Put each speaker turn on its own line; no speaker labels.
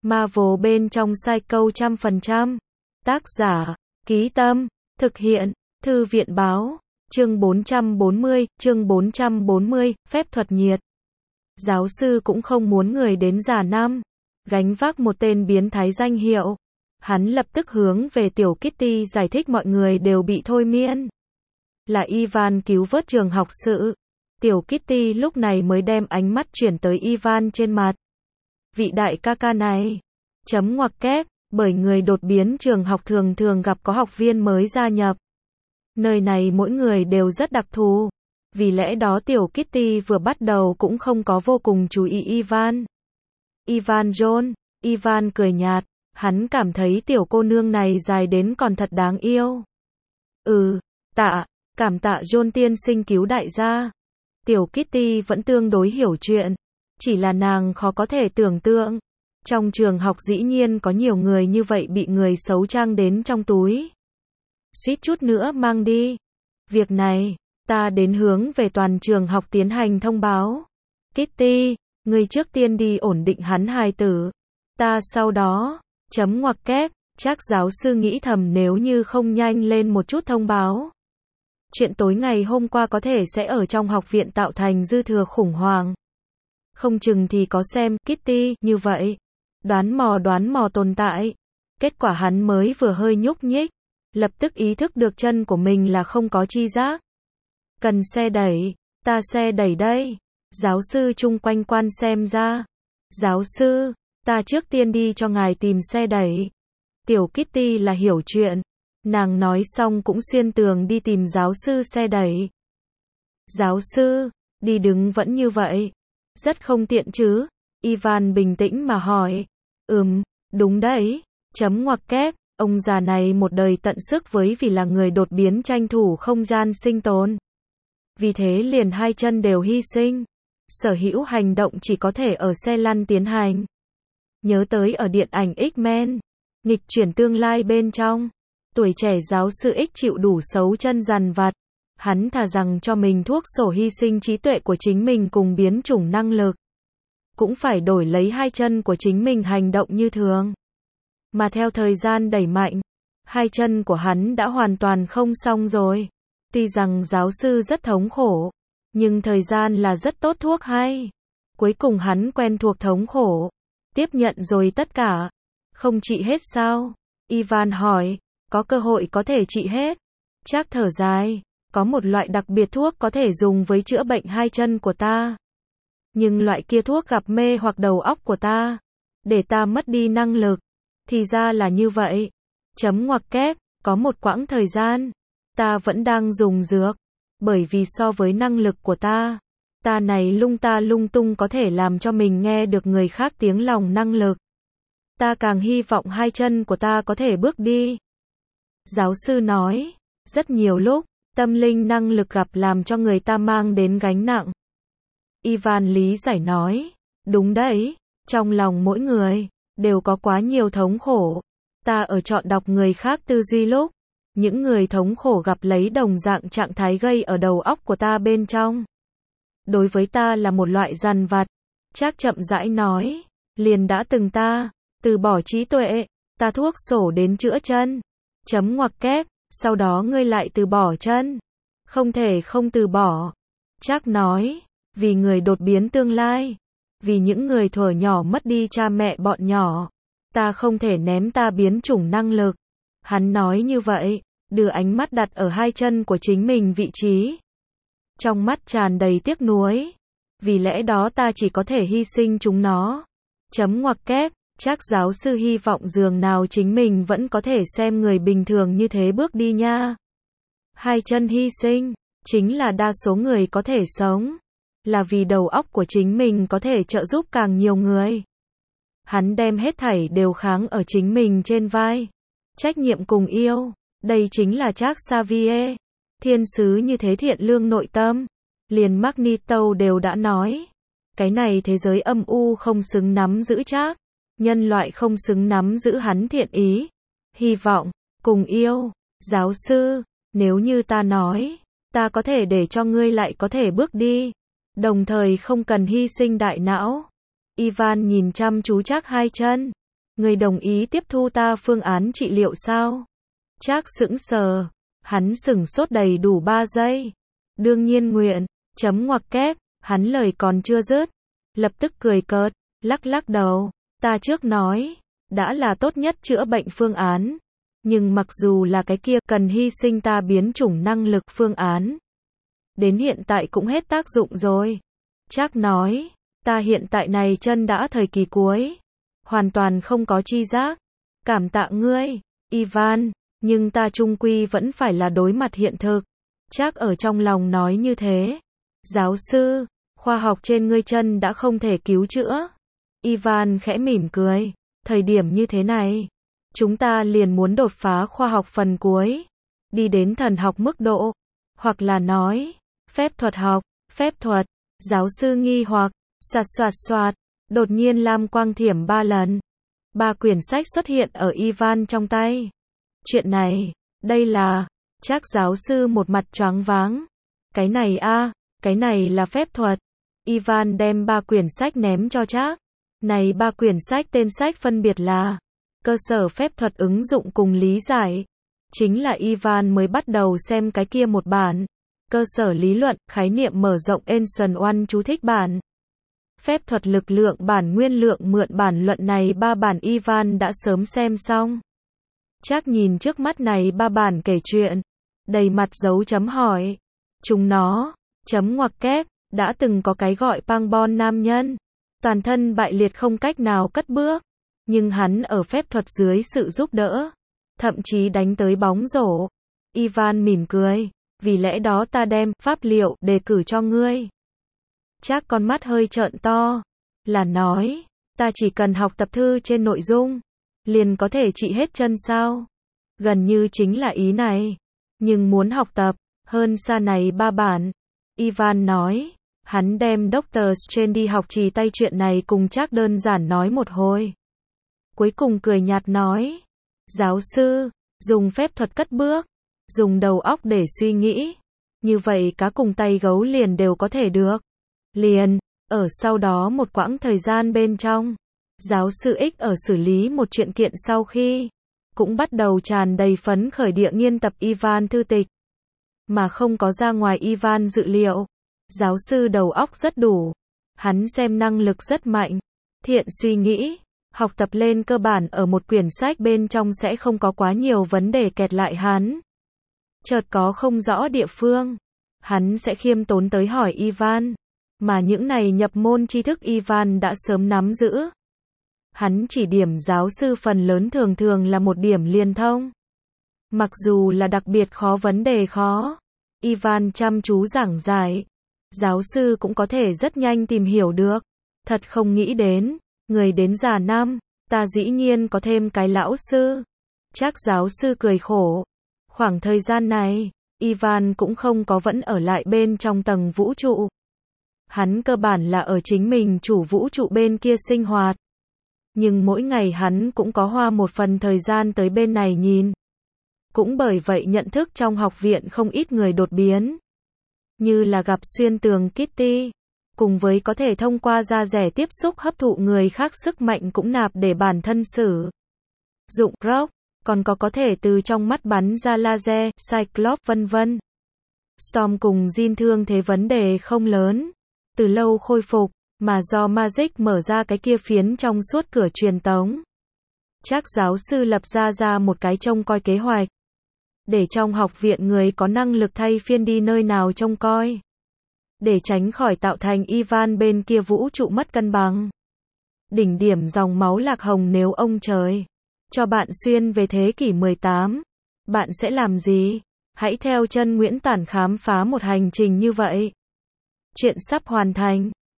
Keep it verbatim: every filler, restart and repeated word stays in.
Marvel bên trong Psycho trăm phần trăm. Tác giả, Ký Tâm, thực hiện, Thư viện Báo, chương bốn trăm bốn mươi, chương bốn trăm bốn mươi, phép thuật nhiệt. Giáo sư cũng không muốn người đến già năm, gánh vác một tên biến thái danh hiệu. Hắn lập tức hướng về tiểu Kitty giải thích mọi người đều bị thôi miên. Là Ivan cứu vớt trường học sự. Tiểu Kitty lúc này mới đem ánh mắt chuyển tới Ivan trên mặt. Vị đại ca ca này, chấm ngoặc kép, bởi người đột biến trường học thường thường gặp có học viên mới gia nhập. Nơi này mỗi người đều rất đặc thù. Vì lẽ đó tiểu Kitty vừa bắt đầu cũng không có vô cùng chú ý Ivan. Ivan John, Ivan cười nhạt, hắn cảm thấy tiểu cô nương này dài đến còn thật đáng yêu. Ừ, tạ, cảm tạ John tiên sinh cứu đại gia. Tiểu Kitty vẫn tương đối hiểu chuyện, chỉ là nàng khó có thể tưởng tượng. Trong trường học dĩ nhiên có nhiều người như vậy bị người xấu trang đến trong túi. Suýt chút nữa mang đi. Việc này, ta đến hướng về toàn trường học tiến hành thông báo. Kitty, ngươi trước tiên đi ổn định hắn hài tử. Ta sau đó, chấm ngoặc kép, chắc giáo sư nghĩ thầm nếu như không nhanh lên một chút thông báo. Chuyện tối ngày hôm qua có thể sẽ ở trong học viện tạo thành dư thừa khủng hoảng. Không chừng thì có xem Kitty như vậy. Đoán mò đoán mò tồn tại. Kết quả hắn mới vừa hơi nhúc nhích, lập tức ý thức được chân của mình là không có chi giác. Cần xe đẩy, ta xe đẩy đây. Giáo sư chung quanh quan xem ra. Giáo sư, ta trước tiên đi cho ngài tìm xe đẩy. Tiểu Kitty là hiểu chuyện. Nàng nói xong cũng xuyên tường đi tìm giáo sư xe đẩy. Giáo sư, đi đứng vẫn như vậy. Rất không tiện chứ? Ivan bình tĩnh mà hỏi. Ừm, đúng đấy. Chấm ngoặc kép, ông già này một đời tận sức với vì là người đột biến tranh thủ không gian sinh tồn. Vì thế liền hai chân đều hy sinh. Sở hữu hành động chỉ có thể ở xe lăn tiến hành. Nhớ tới ở điện ảnh X-Men, nghịch chuyển tương lai bên trong, tuổi trẻ giáo sư X chịu đủ xấu chân dằn vặt. Hắn thà rằng cho mình thuốc sổ hy sinh trí tuệ của chính mình cùng biến chủng năng lực. Cũng phải đổi lấy hai chân của chính mình hành động như thường. Mà theo thời gian đẩy mạnh, hai chân của hắn đã hoàn toàn không xong rồi. Tuy rằng giáo sư rất thống khổ, nhưng thời gian là rất tốt thuốc hay. Cuối cùng hắn quen thuộc thống khổ, tiếp nhận rồi tất cả. Không trị hết sao? Ivan hỏi, có cơ hội có thể trị hết. Chắc thở dài, có một loại đặc biệt thuốc có thể dùng với chữa bệnh hai chân của ta. Nhưng loại kia thuốc gặp mê hoặc đầu óc của ta, để ta mất đi năng lực. Thì ra là như vậy. Chấm ngoặc kép, có một quãng thời gian, ta vẫn đang dùng dược. Bởi vì so với năng lực của ta, ta này lung ta lung tung có thể làm cho mình nghe được người khác tiếng lòng năng lực. Ta càng hy vọng hai chân của ta có thể bước đi. Giáo sư nói, rất nhiều lúc, tâm linh năng lực gặp làm cho người ta mang đến gánh nặng. Ivan lý giải nói, đúng đấy, trong lòng mỗi người, đều có quá nhiều thống khổ. Ta ở chọn đọc người khác tư duy lúc, những người thống khổ gặp lấy đồng dạng trạng thái gây ở đầu óc của ta bên trong. Đối với ta là một loại dằn vặt. Trác chậm rãi nói, liền đã từng ta, từ bỏ trí tuệ, ta thuốc sổ đến chữa chân. Chấm ngoặc kép, sau đó ngươi lại từ bỏ chân. Không thể không từ bỏ. Trác nói, vì người đột biến tương lai, vì những người thuở nhỏ mất đi cha mẹ bọn nhỏ, ta không thể ném ta biến chủng năng lực. Hắn nói như vậy, đưa ánh mắt đặt ở hai chân của chính mình vị trí. Trong mắt tràn đầy tiếc nuối. Vì lẽ đó ta chỉ có thể hy sinh chúng nó. Chấm ngoặc kép, chắc giáo sư hy vọng dường nào chính mình vẫn có thể xem người bình thường như thế bước đi nha. Hai chân hy sinh, chính là đa số người có thể sống. Là vì đầu óc của chính mình có thể trợ giúp càng nhiều người. Hắn đem hết thảy đều kháng ở chính mình trên vai. Trách nhiệm cùng yêu, đây chính là Trác Xavier. Thiên sứ như thế thiện lương nội tâm. Liền Magneto đều đã nói. Cái này thế giới âm u không xứng nắm giữ Trác. Nhân loại không xứng nắm giữ hắn thiện ý. Hy vọng, cùng yêu. Giáo sư, nếu như ta nói, ta có thể để cho ngươi lại có thể bước đi. Đồng thời không cần hy sinh đại não. Ivan nhìn chăm chú Trác hai chân. Người đồng ý tiếp thu ta phương án trị liệu sao? Trác sững sờ. Hắn sửng sốt đầy đủ ba giây. Đương nhiên nguyện. Chấm ngoặc kép. Hắn lời còn chưa dứt. Lập tức cười cợt. Lắc lắc đầu. Ta trước nói. Đã là tốt nhất chữa bệnh phương án. Nhưng mặc dù là cái kia cần hy sinh ta biến chủng năng lực phương án. Đến hiện tại cũng hết tác dụng rồi. Trác nói. Ta hiện tại này chân đã thời kỳ cuối. Hoàn toàn không có chi giác. Cảm tạ ngươi, Ivan. Nhưng ta chung quy vẫn phải là đối mặt hiện thực. Trác ở trong lòng nói như thế. Giáo sư, khoa học trên ngươi chân đã không thể cứu chữa. Ivan khẽ mỉm cười. Thời điểm như thế này, chúng ta liền muốn đột phá khoa học phần cuối. Đi đến thần học mức độ. Hoặc là nói, phép thuật học, phép thuật. Giáo sư nghi hoặc, xoạt xoạt xoạt. Đột nhiên lam quang thiểm ba lần. Ba quyển sách xuất hiện ở Ivan trong tay. Chuyện này, đây là, Trác giáo sư một mặt choáng váng. Cái này a, cái này là phép thuật. Ivan đem ba quyển sách ném cho Trác. Này ba quyển sách tên sách phân biệt là Cơ sở phép thuật ứng dụng cùng lý giải. Chính là Ivan mới bắt đầu xem cái kia một bản. Cơ sở lý luận, khái niệm mở rộng Ancient One chú thích bản. Phép thuật lực lượng bản nguyên lượng mượn bản luận này ba bản Ivan đã sớm xem xong. Trác nhìn trước mắt này ba bản kể chuyện. Đầy mặt dấu chấm hỏi. Chúng nó, chấm ngoặc kép, đã từng có cái gọi Pangbon nam nhân. Toàn thân bại liệt không cách nào cất bước. Nhưng hắn ở phép thuật dưới sự giúp đỡ. Thậm chí đánh tới bóng rổ. Ivan mỉm cười. Vì lẽ đó ta đem pháp liệu đề cử cho ngươi. Trác con mắt hơi trợn to. Là nói, ta chỉ cần học tập thư trên nội dung. Liền có thể trị hết chân sao? Gần như chính là ý này. Nhưng muốn học tập, hơn xa này ba bản. Ivan nói. Hắn đem doctor Strange đi học trì tay chuyện này cùng Trác đơn giản nói một hồi. Cuối cùng cười nhạt nói. Giáo sư, dùng phép thuật cất bước. Dùng đầu óc để suy nghĩ. Như vậy cá cùng tay gấu liền đều có thể được. Liền, ở sau đó một quãng thời gian bên trong. Giáo sư X ở xử lý một chuyện kiện sau khi. Cũng bắt đầu tràn đầy phấn khởi địa nghiên tập Ivan thư tịch. Mà không có ra ngoài Ivan dự liệu. Giáo sư đầu óc rất đủ. Hắn xem năng lực rất mạnh. Thiện suy nghĩ. Học tập lên cơ bản ở một quyển sách bên trong sẽ không có quá nhiều vấn đề kẹt lại hắn. Chợt có không rõ địa phương. Hắn sẽ khiêm tốn tới hỏi Ivan. Mà những này nhập môn tri thức Ivan đã sớm nắm giữ. Hắn chỉ điểm giáo sư phần lớn thường thường là một điểm liên thông. Mặc dù là đặc biệt khó vấn đề khó. Ivan chăm chú giảng giải. Giáo sư cũng có thể rất nhanh tìm hiểu được. Thật không nghĩ đến. Người đến già năm. Ta dĩ nhiên có thêm cái lão sư. Trác giáo sư cười khổ. Khoảng thời gian này, Ivan cũng không có vẫn ở lại bên trong tầng vũ trụ. Hắn cơ bản là ở chính mình chủ vũ trụ bên kia sinh hoạt. Nhưng mỗi ngày hắn cũng có hoa một phần thời gian tới bên này nhìn. Cũng bởi vậy nhận thức trong học viện không ít người đột biến. Như là gặp xuyên tường Kitty. Cùng với có thể thông qua da rẻ tiếp xúc hấp thụ người khác sức mạnh cũng nạp để bản thân sử dụng rock. Còn có có thể từ trong mắt bắn ra laser, Cyclops vân vân. Storm cùng Jean thương thế vấn đề không lớn. Từ lâu khôi phục, mà do Magic mở ra cái kia phiến trong suốt cửa truyền tống. Trác giáo sư lập ra ra một cái trông coi kế hoạch. Để trong học viện người có năng lực thay phiên đi nơi nào trông coi. Để tránh khỏi tạo thành Ivan bên kia vũ trụ mất cân bằng. Đỉnh điểm dòng máu lạc hồng nếu ông trời cho bạn xuyên về thế kỷ mười tám, bạn sẽ làm gì? Hãy theo chân Nguyễn Tản khám phá một hành trình như vậy. Chuyện sắp hoàn thành.